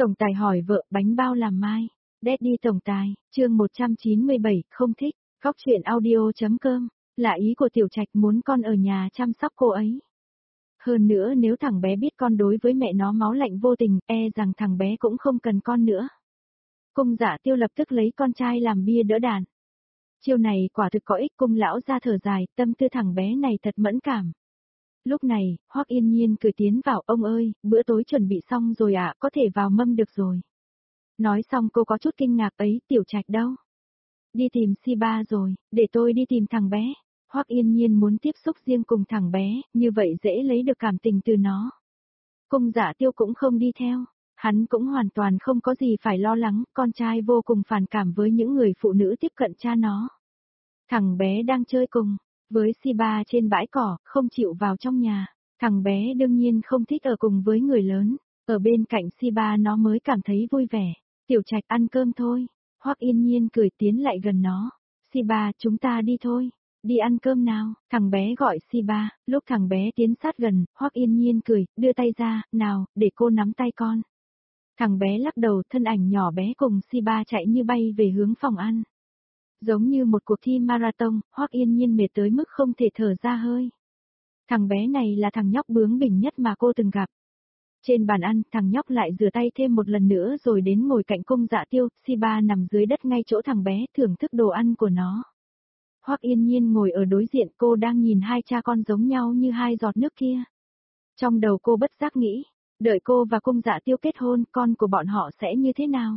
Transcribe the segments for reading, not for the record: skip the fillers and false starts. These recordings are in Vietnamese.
Tổng tài hỏi vợ bánh bao làm mai. Daddy tổng tài, chương 197, không thích. Góc truyện audio.com, là ý của Tiểu Trạch muốn con ở nhà chăm sóc cô ấy. Hơn nữa nếu thằng bé biết con đối với mẹ nó máu lạnh vô tình, rằng thằng bé cũng không cần con nữa. Cung Dạ Tiêu lập tức lấy con trai làm bia đỡ đạn. Chiêu này quả thực có ích. Cung lão ra thở dài, tâm tư thằng bé này thật mẫn cảm. Lúc này, Hoắc Yên Nhiên cười tiến vào, ông ơi, bữa tối chuẩn bị xong rồi ạ, có thể vào mâm được rồi. Nói xong cô có chút kinh ngạc ấy, Tiểu Trạch đâu? Đi tìm Si-ba rồi, để tôi đi tìm thằng bé. Hoắc Yên Nhiên muốn tiếp xúc riêng cùng thằng bé, như vậy dễ lấy được cảm tình từ nó. Cung Dạ Tiêu cũng không đi theo, hắn cũng hoàn toàn không có gì phải lo lắng, con trai vô cùng phản cảm với những người phụ nữ tiếp cận cha nó. Thằng bé đang chơi cùng với Si-ba trên bãi cỏ, không chịu vào trong nhà. Thằng bé đương nhiên không thích ở cùng với người lớn, ở bên cạnh Si-ba nó mới cảm thấy vui vẻ. Tiểu Trạch ăn cơm thôi. Hoắc Yên Nhiên cười tiến lại gần nó. Si-ba, chúng ta đi thôi. Đi ăn cơm nào, thằng bé gọi Si-ba. Lúc thằng bé tiến sát gần, Hoắc Yên Nhiên cười, đưa tay ra, nào, để cô nắm tay con. Thằng bé lắc đầu, thân ảnh nhỏ bé cùng Si-ba chạy như bay về hướng phòng ăn. Giống như một cuộc thi marathon, Hoắc Yên Nhiên mệt tới mức không thể thở ra hơi. Thằng bé này là thằng nhóc bướng bỉnh nhất mà cô từng gặp. Trên bàn ăn, thằng nhóc lại rửa tay thêm một lần nữa rồi đến ngồi cạnh Cung Dạ Tiêu, Si-ba nằm dưới đất ngay chỗ thằng bé thưởng thức đồ ăn của nó. Hoắc Yên Nhiên ngồi ở đối diện, cô đang nhìn hai cha con giống nhau như hai giọt nước kia. Trong đầu cô bất giác nghĩ, đợi cô và Cung Dạ Tiêu kết hôn, con của bọn họ sẽ như thế nào?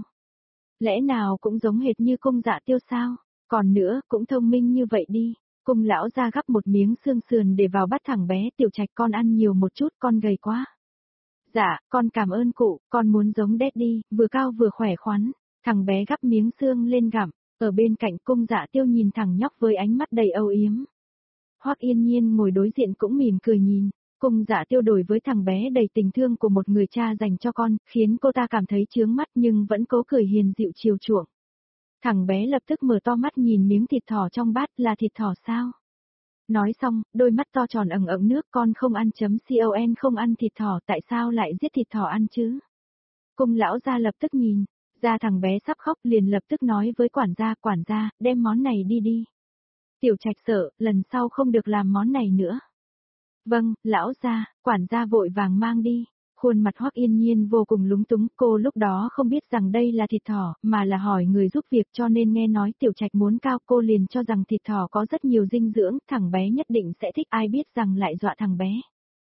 Lẽ nào cũng giống hệt như Cung Dạ Tiêu sao? Còn nữa, cũng thông minh như vậy đi. Cung lão ra gắp một miếng xương sườn để vào bát thằng bé, Tiểu Trạch con ăn nhiều một chút, con gầy quá. Dạ, con cảm ơn cụ, con muốn giống Daddy, vừa cao vừa khỏe khoắn. Thằng bé gắp miếng xương lên gặm, ở bên cạnh Cung Dạ Tiêu nhìn thằng nhóc với ánh mắt đầy âu yếm. Hoắc Yên Nhiên ngồi đối diện cũng mỉm cười nhìn. Cung Dạ Tiêu đối với thằng bé đầy tình thương của một người cha dành cho con, khiến cô ta cảm thấy chướng mắt nhưng vẫn cố cười hiền dịu chiều chuộng. Thằng bé lập tức mở to mắt nhìn miếng thịt thỏ trong bát, là thịt thỏ sao? Nói xong, đôi mắt to tròn ẩn ẩn nước, con không ăn con không ăn thịt thỏ, tại sao lại giết thịt thỏ ăn chứ? Cung lão gia lập tức nhìn, ra thằng bé sắp khóc liền lập tức nói với quản gia, đem món này đi đi. Tiểu Trạch sợ, lần sau không được làm món này nữa. Vâng, lão gia, quản gia vội vàng mang đi. Khuôn mặt Hoắc Yên Nhiên vô cùng lúng túng, cô lúc đó không biết rằng đây là thịt thỏ, mà là hỏi người giúp việc cho nên nghe nói Tiểu Trạch muốn cao cô liền cho rằng thịt thỏ có rất nhiều dinh dưỡng, thằng bé nhất định sẽ thích, ai biết rằng lại dọa thằng bé.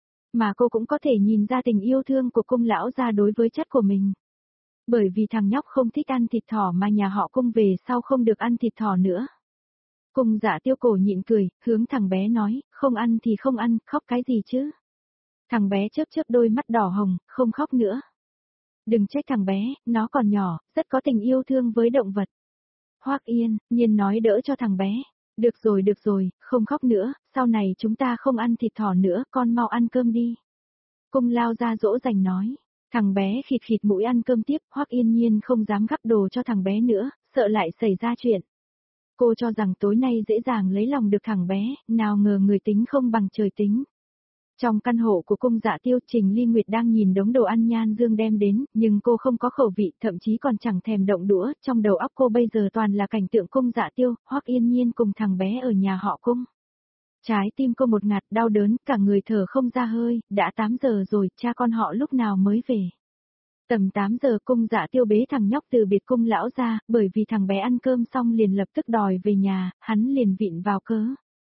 Mà cô cũng có thể nhìn ra tình yêu thương của Cung lão gia đối với chất của mình. Bởi vì thằng nhóc không thích ăn thịt thỏ mà nhà họ Cung về sau không được ăn thịt thỏ nữa. Cung Dạ Tiêu cổ nhịn cười, hướng thằng bé nói, không ăn thì không ăn, khóc cái gì chứ? Thằng bé chớp chớp đôi mắt đỏ hồng, không khóc nữa. Đừng trách thằng bé, nó còn nhỏ, rất có tình yêu thương với động vật. Hoắc Yên Nhiên nói đỡ cho thằng bé. Được rồi, không khóc nữa, sau này chúng ta không ăn thịt thỏ nữa, con mau ăn cơm đi. Cung lao ra dỗ dành nói. Thằng bé khịt khịt mũi ăn cơm tiếp, Hoắc Yên Nhiên không dám gắp đồ cho thằng bé nữa, sợ lại xảy ra chuyện. Cô cho rằng tối nay dễ dàng lấy lòng được thằng bé, nào ngờ người tính không bằng trời tính. Trong căn hộ của Cung Dạ Tiêu, Trình Ly Nguyệt đang nhìn đống đồ ăn Nhan Dương đem đến, nhưng cô không có khẩu vị, thậm chí còn chẳng thèm động đũa, trong đầu óc cô bây giờ toàn là cảnh tượng Cung Dạ Tiêu, Hoắc Yên Nhiên cùng thằng bé ở nhà họ Cung. Trái tim cô một ngạt đau đớn, cả người thở không ra hơi, đã 8 giờ rồi, cha con họ lúc nào mới về. Tầm 8 giờ Cung Dạ Tiêu bế thằng nhóc từ biệt Cung lão ra, bởi vì thằng bé ăn cơm xong liền lập tức đòi về nhà, hắn liền vịn vào cớ.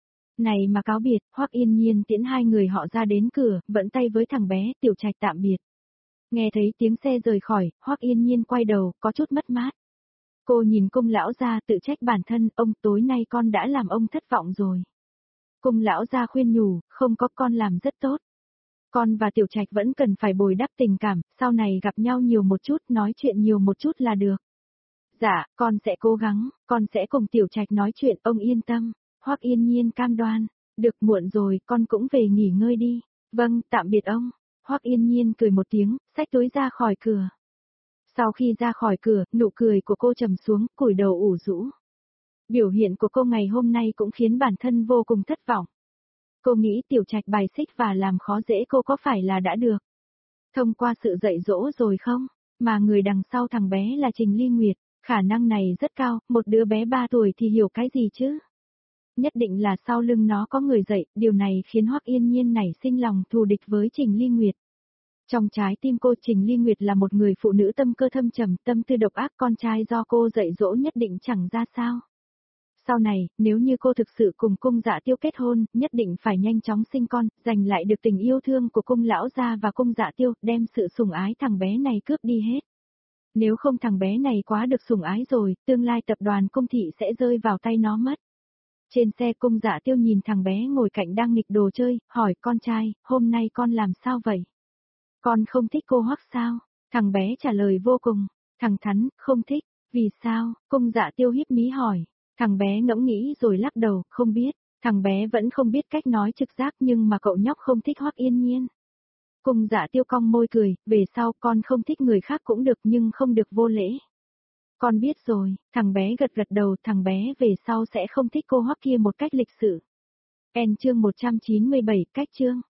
Này mà cáo biệt, Hoắc Yên Nhiên tiễn hai người họ ra đến cửa, vẫn tay với thằng bé, Tiểu Trạch tạm biệt. Nghe thấy tiếng xe rời khỏi, Hoắc Yên Nhiên quay đầu, có chút mất mát. Cô nhìn Cung lão gia tự trách bản thân, ông tối nay con đã làm ông thất vọng rồi. Cung lão gia khuyên nhủ, không có, con làm rất tốt. Con và Tiểu Trạch vẫn cần phải bồi đắp tình cảm, sau này gặp nhau nhiều một chút, nói chuyện nhiều một chút là được. Dạ, con sẽ cố gắng, con sẽ cùng Tiểu Trạch nói chuyện, ông yên tâm. Hoắc Yên Nhiên cam đoan, được muộn rồi, con cũng về nghỉ ngơi đi. Vâng, tạm biệt ông. Hoắc Yên Nhiên cười một tiếng, xách túi ra khỏi cửa. Sau khi ra khỏi cửa, nụ cười của cô trầm xuống, cúi đầu ủ rũ. Biểu hiện của cô ngày hôm nay cũng khiến bản thân vô cùng thất vọng. Cô nghĩ Tiểu Trạch bài xích và làm khó dễ cô có phải là đã được thông qua sự dạy dỗ rồi không? Mà người đằng sau thằng bé là Trình Ly Nguyệt, khả năng này rất cao, một đứa bé 3 tuổi thì hiểu cái gì chứ? Nhất định là sau lưng nó có người dạy, điều này khiến Hoắc Yên Nhiên nảy sinh lòng thù địch với Trình Ly Nguyệt. Trong trái tim cô, Trình Ly Nguyệt là một người phụ nữ tâm cơ thâm trầm, tâm tư độc ác, con trai do cô dạy dỗ nhất định chẳng ra sao. Sau này, nếu như cô thực sự cùng Cung Dạ Tiêu kết hôn, nhất định phải nhanh chóng sinh con, giành lại được tình yêu thương của Cung lão gia và Cung Dạ Tiêu, đem sự sủng ái thằng bé này cướp đi hết. Nếu không thằng bé này quá được sủng ái rồi, tương lai tập đoàn Cung thị sẽ rơi vào tay nó mất. Trên xe Cung Dạ Tiêu nhìn thằng bé ngồi cạnh đang nghịch đồ chơi, hỏi con trai, hôm nay con làm sao vậy? Con không thích cô Hoắc sao? Thằng bé trả lời vô cùng, thẳng thắn, không thích, vì sao? Cung Dạ Tiêu híp mí hỏi. Thằng bé ngẫm nghĩ rồi lắc đầu, không biết, thằng bé vẫn không biết cách nói trực giác nhưng mà cậu nhóc không thích Hoắc Yên Nhiên. Cung Dạ Tiêu cong môi cười, về sau con không thích người khác cũng được nhưng không được vô lễ. Con biết rồi, thằng bé gật gật đầu, thằng bé về sau sẽ không thích cô Hoắc kia một cách lịch sự. Chương 197, cách chương.